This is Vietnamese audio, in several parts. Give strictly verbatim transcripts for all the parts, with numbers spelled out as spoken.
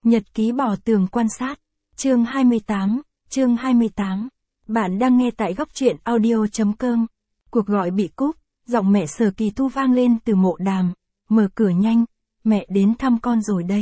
Nhật ký bỏ tường quan sát. Chương hai mươi tám, chương hai mươi tám. Bạn đang nghe tại góc truyện audio chấm com. Cuộc gọi bị cúp, giọng mẹ Sở Kỳ Thu vang lên từ mộ đàm. Mở cửa nhanh, mẹ đến thăm con rồi đây.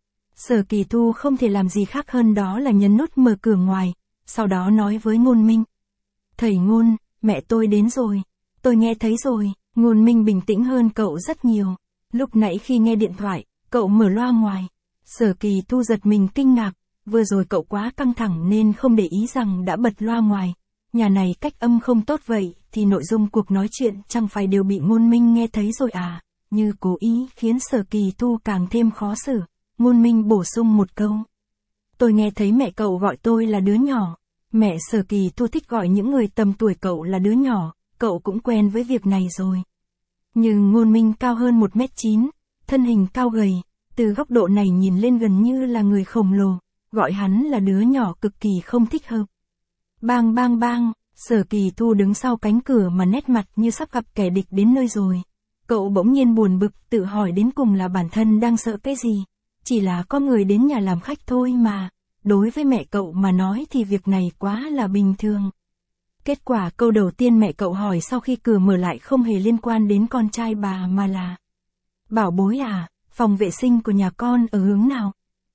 Sở Kỳ Thu không thể làm gì khác hơn đó là nhấn nút mở cửa ngoài, sau đó nói với Ngôn Minh. Thầy Ngôn, mẹ tôi đến rồi. Tôi nghe thấy rồi. Ngôn Minh bình tĩnh hơn cậu rất nhiều. Lúc nãy khi nghe điện thoại, cậu mở loa ngoài. Sở Kỳ Thu giật mình kinh ngạc, vừa rồi cậu quá căng thẳng nên không để ý rằng đã bật loa ngoài. Nhà này cách âm không tốt vậy, thì nội dung cuộc nói chuyện chẳng phải đều bị Ngôn Minh nghe thấy rồi à? Như cố ý khiến Sở Kỳ Thu càng thêm khó xử. Ngôn Minh bổ sung một câu. Tôi nghe thấy mẹ cậu gọi tôi là đứa nhỏ. Mẹ Sở Kỳ Thu thích gọi những người tầm tuổi cậu là đứa nhỏ, cậu cũng quen với việc này rồi. Nhưng Ngôn Minh cao hơn một mét chín, thân hình cao gầy, từ góc độ này nhìn lên gần như là người khổng lồ, gọi hắn là đứa nhỏ cực kỳ không thích hợp. Bang bang bang, Sở Kỳ Thu đứng sau cánh cửa mà nét mặt như sắp gặp kẻ địch đến nơi rồi. Cậu bỗng nhiên buồn bực tự hỏi đến cùng là bản thân đang sợ cái gì. Chỉ là có người đến nhà làm khách thôi mà. Đối với mẹ cậu mà nói thì việc này quá là bình thường. Kết quả câu đầu tiên mẹ cậu hỏi sau khi cửa mở lại không hề liên quan đến con trai bà mà là: Bảo bối à, phòng vệ sinh của nhà con ở hướng nào?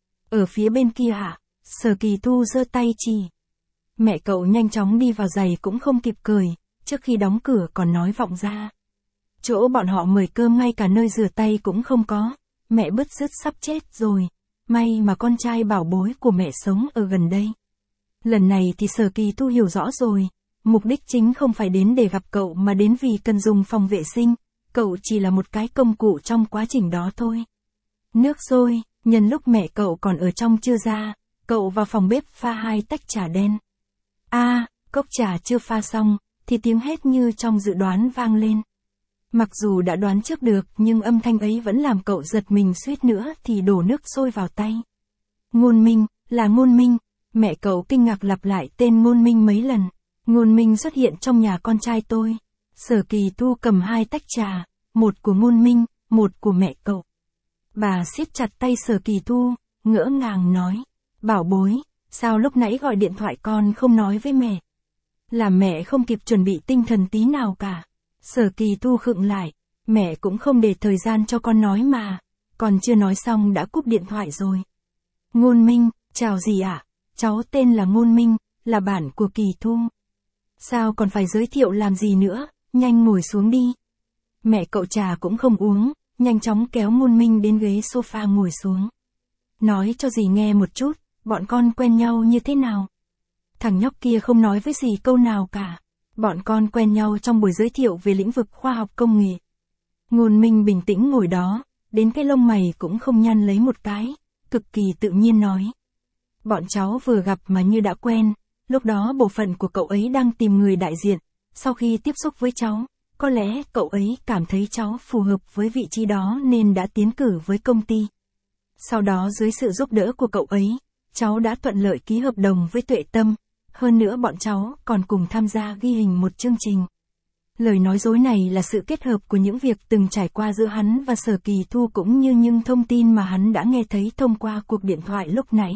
Ở phía bên kia ạ. Sở Kỳ Thu giơ tay chỉ. Mẹ cậu nhanh chóng đi vào giày cũng không kịp cười, trước khi đóng cửa còn nói vọng ra. Chỗ bọn họ mời cơm ngay cả nơi rửa tay cũng không có. Mẹ bứt rứt sắp chết rồi. May mà con trai bảo bối của mẹ sống ở gần đây. Lần này thì Sở Kỳ Thu hiểu rõ rồi. Mục đích chính không phải đến để gặp cậu mà đến vì cần dùng phòng vệ sinh. Cậu chỉ là một cái công cụ trong quá trình đó thôi. Nước sôi, nhân lúc mẹ cậu còn ở trong chưa ra, cậu vào phòng bếp pha hai tách trà đen. A, à, cốc trà chưa pha xong, thì tiếng hét như trong dự đoán vang lên. Mặc dù đã đoán trước được nhưng âm thanh ấy vẫn làm cậu giật mình suýt nữa thì đổ nước sôi vào tay. Ngôn Minh, là Ngôn Minh. Mẹ cậu kinh ngạc lặp lại tên Ngôn Minh mấy lần. Ngôn Minh xuất hiện trong nhà con trai tôi. Sở Kỳ Thu cầm hai tách trà, một của Ngôn Minh, một của mẹ cậu. Bà siết chặt tay Sở Kỳ Thu, ngỡ ngàng nói. Bảo bối, sao lúc nãy gọi điện thoại con không nói với mẹ? Là mẹ không kịp chuẩn bị tinh thần tí nào cả. Sở Kỳ Thu khựng lại, mẹ cũng không để thời gian cho con nói mà, còn chưa nói xong đã cúp điện thoại rồi. Ngôn Minh, chào dì ạ, cháu tên là Ngôn Minh, là bạn của Kỳ Thu. Sao còn phải giới thiệu làm gì nữa, nhanh ngồi xuống đi. Mẹ cậu trà cũng không uống, nhanh chóng kéo Ngôn Minh đến ghế sofa ngồi xuống. Nói cho dì nghe một chút, bọn con quen nhau như thế nào? Thằng nhóc kia không nói với dì câu nào cả. Bọn con quen nhau trong buổi giới thiệu về lĩnh vực khoa học công nghệ. Ngôn Minh bình tĩnh ngồi đó, đến cái lông mày cũng không nhăn lấy một cái, cực kỳ tự nhiên nói. Bọn cháu vừa gặp mà như đã quen, lúc đó bộ phận của cậu ấy đang tìm người đại diện, sau khi tiếp xúc với cháu, có lẽ cậu ấy cảm thấy cháu phù hợp với vị trí đó nên đã tiến cử với công ty. Sau đó dưới sự giúp đỡ của cậu ấy, cháu đã thuận lợi ký hợp đồng với Tuệ Tâm. Hơn nữa bọn cháu còn cùng tham gia ghi hình một chương trình. Lời nói dối này là sự kết hợp của những việc từng trải qua giữa hắn và Sở Kỳ Thu cũng như những thông tin mà hắn đã nghe thấy thông qua cuộc điện thoại lúc nãy.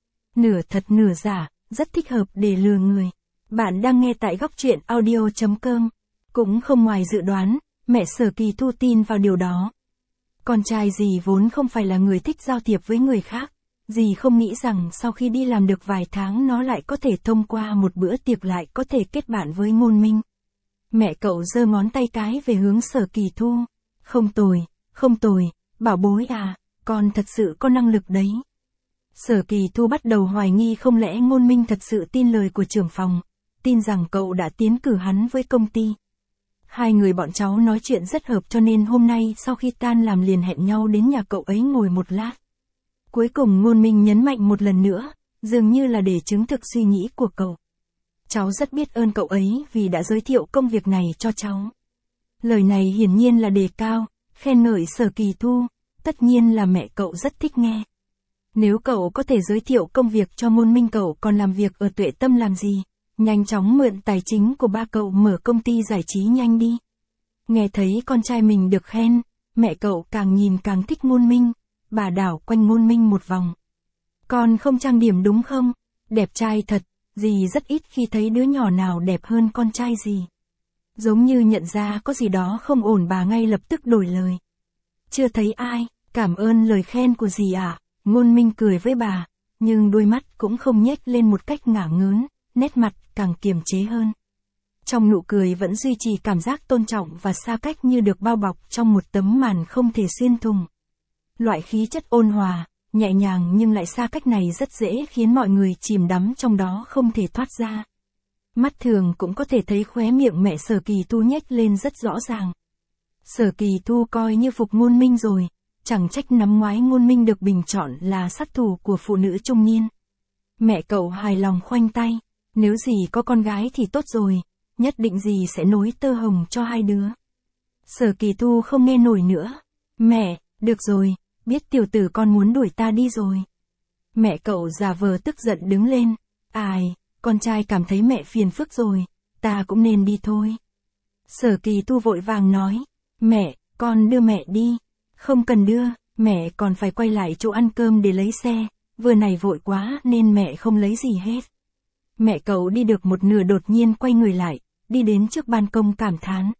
Nửa thật nửa giả, rất thích hợp để lừa người. Bạn đang nghe tại góc truyện audio chấm com. Cũng không ngoài dự đoán, mẹ Sở Kỳ Thu tin vào điều đó. Con trai dì vốn không phải là người thích giao thiệp với người khác. Dì không nghĩ rằng sau khi đi làm được vài tháng nó lại có thể thông qua một bữa tiệc lại có thể kết bạn với Ngôn Minh. Mẹ cậu giơ ngón tay cái về hướng Sở Kỳ Thu. Không tồi, không tồi, bảo bối à, con thật sự có năng lực đấy. Sở Kỳ Thu bắt đầu hoài nghi không lẽ Ngôn Minh thật sự tin lời của trưởng phòng, tin rằng cậu đã tiến cử hắn với công ty. Hai người bọn cháu nói chuyện rất hợp cho nên hôm nay sau khi tan làm liền hẹn nhau đến nhà cậu ấy ngồi một lát. Cuối cùng Ngôn Minh nhấn mạnh một lần nữa, dường như là để chứng thực suy nghĩ của cậu. Cháu rất biết ơn cậu ấy vì đã giới thiệu công việc này cho cháu. Lời này hiển nhiên là đề cao, khen ngợi Sở Kỳ Thu, tất nhiên là mẹ cậu rất thích nghe. Nếu cậu có thể giới thiệu công việc cho Ngôn Minh cậu còn làm việc ở Tuệ Tâm làm gì, nhanh chóng mượn tài chính của ba cậu mở công ty giải trí nhanh đi. Nghe thấy con trai mình được khen, mẹ cậu càng nhìn càng thích Ngôn Minh. Bà đảo quanh Ngôn Minh một vòng. Con không trang điểm đúng không? Đẹp trai thật, dì rất ít khi thấy đứa nhỏ nào đẹp hơn con trai dì. Giống như nhận ra có gì đó không ổn bà ngay lập tức đổi lời. Chưa thấy ai, cảm ơn lời khen của dì ạ. Ngôn Minh cười với bà, nhưng đôi mắt cũng không nhếch lên một cách ngả ngớn, nét mặt càng kiềm chế hơn. Trong nụ cười vẫn duy trì cảm giác tôn trọng và xa cách như được bao bọc trong một tấm màn không thể xuyên thủng. Loại khí chất ôn hòa, nhẹ nhàng nhưng lại xa cách này rất dễ khiến mọi người chìm đắm trong đó không thể thoát ra. Mắt thường cũng có thể thấy khóe miệng mẹ Sở Kỳ Tu nhếch lên rất rõ ràng. Sở Kỳ Tu coi như phục Ngôn Minh rồi, chẳng trách năm ngoái Ngôn Minh được bình chọn là sát thủ của phụ nữ trung niên. Mẹ cậu hài lòng khoanh tay, nếu dì có con gái thì tốt rồi, nhất định dì sẽ nối tơ hồng cho hai đứa. Sở Kỳ Tu không nghe nổi nữa. Mẹ, được rồi, biết tiểu tử con muốn đuổi ta đi rồi. Mẹ cậu giả vờ tức giận đứng lên. Ai, con trai cảm thấy mẹ phiền phức rồi, ta cũng nên đi thôi. Sở Kỳ Tu vội vàng nói, mẹ, con đưa mẹ đi. Không cần đưa, mẹ còn phải quay lại chỗ ăn cơm để lấy xe, vừa này vội quá nên mẹ không lấy gì hết. Mẹ cậu đi được một nửa đột nhiên quay người lại, đi đến trước ban công cảm thán.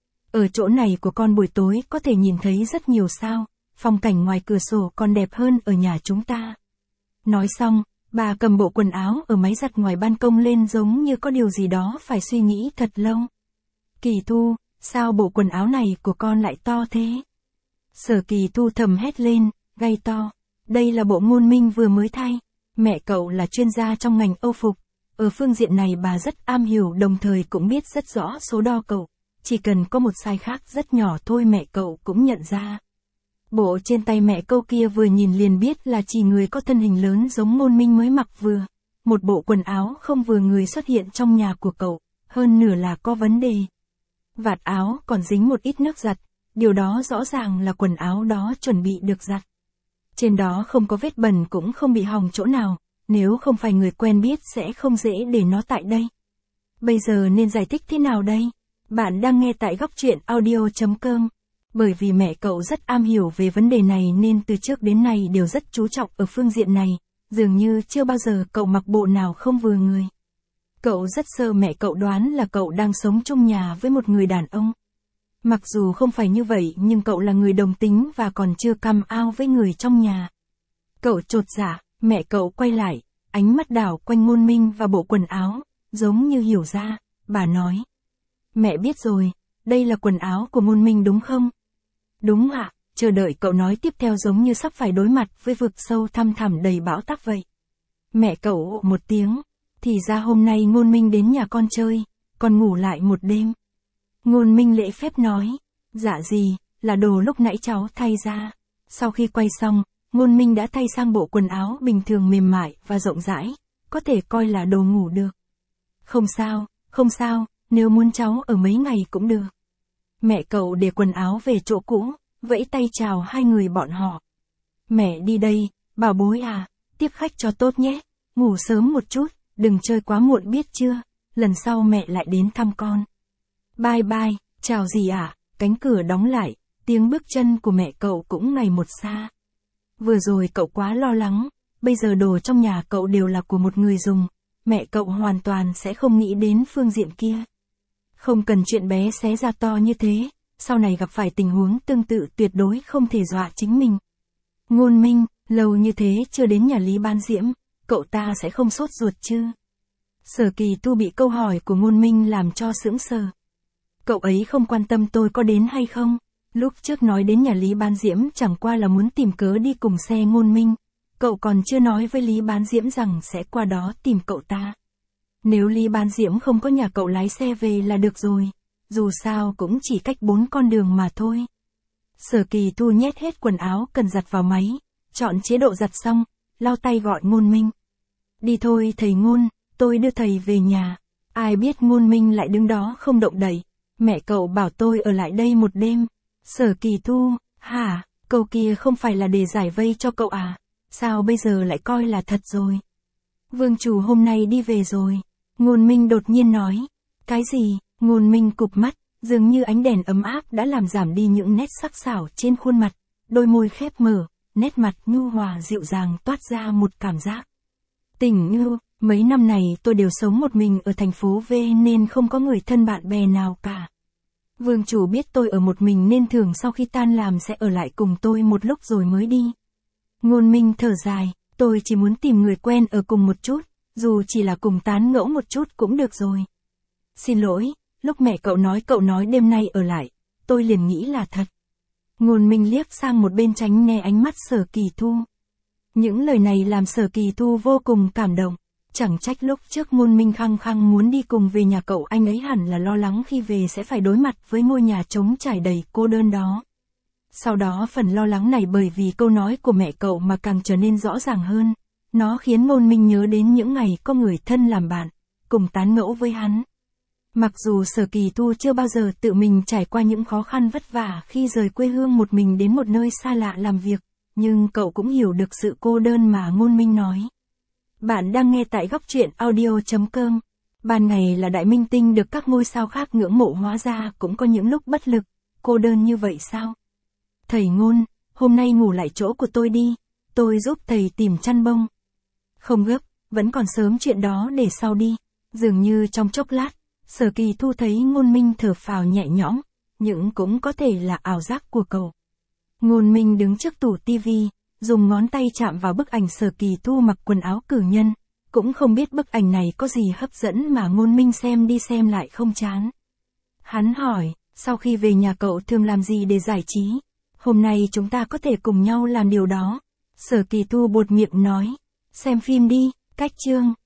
Ở chỗ này của con buổi tối có thể nhìn thấy rất nhiều sao, phong cảnh ngoài cửa sổ còn đẹp hơn ở nhà chúng ta. Nói xong, bà cầm bộ quần áo ở máy giặt ngoài ban công lên giống như có điều gì đó phải suy nghĩ thật lâu. Kỳ Tu, sao bộ quần áo này của con lại to thế? Sở Kỳ Tu thầm hét lên, gay to. Đây là bộ Ngôn Minh vừa mới thay. Mẹ cậu là chuyên gia trong ngành âu phục. Ở phương diện này bà rất am hiểu đồng thời cũng biết rất rõ số đo cậu. Chỉ cần có một size khác rất nhỏ thôi mẹ cậu cũng nhận ra. Bộ trên tay mẹ câu kia vừa nhìn liền biết là chỉ người có thân hình lớn giống Ngôn Minh mới mặc vừa. Một bộ quần áo không vừa người xuất hiện trong nhà của cậu, hơn nửa là có vấn đề. Vạt áo còn dính một ít nước giặt, điều đó rõ ràng là quần áo đó chuẩn bị được giặt. Trên đó không có vết bẩn cũng không bị hỏng chỗ nào, nếu không phải người quen biết sẽ không dễ để nó tại đây. Bây giờ nên giải thích thế nào đây? Bạn đang nghe tại góc truyện audio chấm com. Bởi vì mẹ cậu rất am hiểu về vấn đề này nên từ trước đến nay đều rất chú trọng ở phương diện này, dường như chưa bao giờ cậu mặc bộ nào không vừa người. Cậu rất sợ mẹ cậu đoán là cậu đang sống chung nhà với một người đàn ông. Mặc dù không phải như vậy nhưng cậu là người đồng tính và còn chưa căm ao với người trong nhà. Cậu chột dạ, mẹ cậu quay lại, ánh mắt đảo quanh Ngôn Minh và bộ quần áo, giống như hiểu ra, bà nói. Mẹ biết rồi, đây là quần áo của Ngôn Minh đúng không? Đúng ạ, chờ đợi cậu nói tiếp theo giống như sắp phải đối mặt với vực sâu thăm thẳm đầy bão táp vậy. Mẹ cậu ộ một tiếng, thì ra hôm nay Ngôn Minh đến nhà con chơi, con ngủ lại một đêm. Ngôn Minh lễ phép nói, dạ gì, là đồ lúc nãy cháu thay ra. Sau khi quay xong, Ngôn Minh đã thay sang bộ quần áo bình thường mềm mại và rộng rãi, có thể coi là đồ ngủ được. Không sao, không sao, nếu muốn cháu ở mấy ngày cũng được. Mẹ cậu để quần áo về chỗ cũ, vẫy tay chào hai người bọn họ. Mẹ đi đây, bảo bối à, tiếp khách cho tốt nhé, ngủ sớm một chút, đừng chơi quá muộn biết chưa, lần sau mẹ lại đến thăm con. Bye bye, chào dì ạ, cánh cửa đóng lại, tiếng bước chân của mẹ cậu cũng ngày một xa. Vừa rồi cậu quá lo lắng, bây giờ đồ trong nhà cậu đều là của một người dùng, mẹ cậu hoàn toàn sẽ không nghĩ đến phương diện kia. Không cần chuyện bé xé ra to như thế, sau này gặp phải tình huống tương tự tuyệt đối không thể dọa chính mình. Ngôn Minh, lâu như thế chưa đến nhà Lý Ban Diễm, cậu ta sẽ không sốt ruột chứ? Sở Kỳ Tu bị câu hỏi của Ngôn Minh làm cho sững sờ. Cậu ấy không quan tâm tôi có đến hay không, lúc trước nói đến nhà Lý Ban Diễm chẳng qua là muốn tìm cớ đi cùng xe Ngôn Minh, cậu còn chưa nói với Lý Ban Diễm rằng sẽ qua đó tìm cậu ta. Nếu Lý Ban Diễm không có nhà cậu lái xe về là được rồi, dù sao cũng chỉ cách bốn con đường mà thôi. Sở Kỳ Tu nhét hết quần áo cần giặt vào máy, chọn chế độ giặt xong, lau tay gọi Ngôn Minh. Đi thôi thầy Ngôn, tôi đưa thầy về nhà. Ai biết Ngôn Minh lại đứng đó không động đậy. Mẹ cậu bảo tôi ở lại đây một đêm. Sở Kỳ Tu, hả, câu kia không phải là để giải vây cho cậu à? Sao bây giờ lại coi là thật rồi? Vương chủ hôm nay đi về rồi. Ngôn Minh đột nhiên nói. Cái gì? Ngôn Minh cụp mắt, dường như ánh đèn ấm áp đã làm giảm đi những nét sắc sảo trên khuôn mặt. Đôi môi khép mở, nét mặt nhu hòa dịu dàng toát ra một cảm giác tình yêu. Mấy năm này tôi đều sống một mình ở thành phố V nên không có người thân bạn bè nào cả. Vương chủ biết tôi ở một mình nên thường sau khi tan làm sẽ ở lại cùng tôi một lúc rồi mới đi. Ngôn Minh thở dài, tôi chỉ muốn tìm người quen ở cùng một chút, dù chỉ là cùng tán ngẫu một chút cũng được rồi. Xin lỗi, lúc mẹ cậu nói cậu nói đêm nay ở lại, tôi liền nghĩ là thật. Ngôn Minh liếc sang một bên tránh né ánh mắt Sở Kỳ Thu. Những lời này làm Sở Kỳ Thu vô cùng cảm động. Chẳng trách lúc trước Ngôn Minh khăng khăng muốn đi cùng về nhà cậu, anh ấy hẳn là lo lắng khi về sẽ phải đối mặt với ngôi nhà trống trải đầy cô đơn đó. Sau đó phần lo lắng này bởi vì câu nói của mẹ cậu mà càng trở nên rõ ràng hơn. Nó khiến Ngôn Minh nhớ đến những ngày có người thân làm bạn, cùng tán ngẫu với hắn. Mặc dù Sở Kỳ Thu chưa bao giờ tự mình trải qua những khó khăn vất vả khi rời quê hương một mình đến một nơi xa lạ làm việc, nhưng cậu cũng hiểu được sự cô đơn mà Ngôn Minh nói. Bạn đang nghe tại góc truyện audio chấm com. Ban ngày là đại minh tinh được các ngôi sao khác ngưỡng mộ, hóa ra cũng có những lúc bất lực, cô đơn như vậy sao? Thầy Ngôn, hôm nay ngủ lại chỗ của tôi đi, tôi giúp thầy tìm chăn bông. Không gấp, vẫn còn sớm, chuyện đó để sau đi. Dường như trong chốc lát, Sở Kỳ Thu thấy Ngôn Minh thở phào nhẹ nhõm, nhưng cũng có thể là ảo giác của cậu. Ngôn Minh đứng trước tủ tivi, dùng ngón tay chạm vào bức ảnh Sở Kỳ Thu mặc quần áo cử nhân, cũng không biết bức ảnh này có gì hấp dẫn mà Ngôn Minh xem đi xem lại không chán. Hắn hỏi, sau khi về nhà cậu thường làm gì để giải trí? Hôm nay chúng ta có thể cùng nhau làm điều đó. Sở Kỳ Thu buột miệng nói, xem phim đi, cách chương.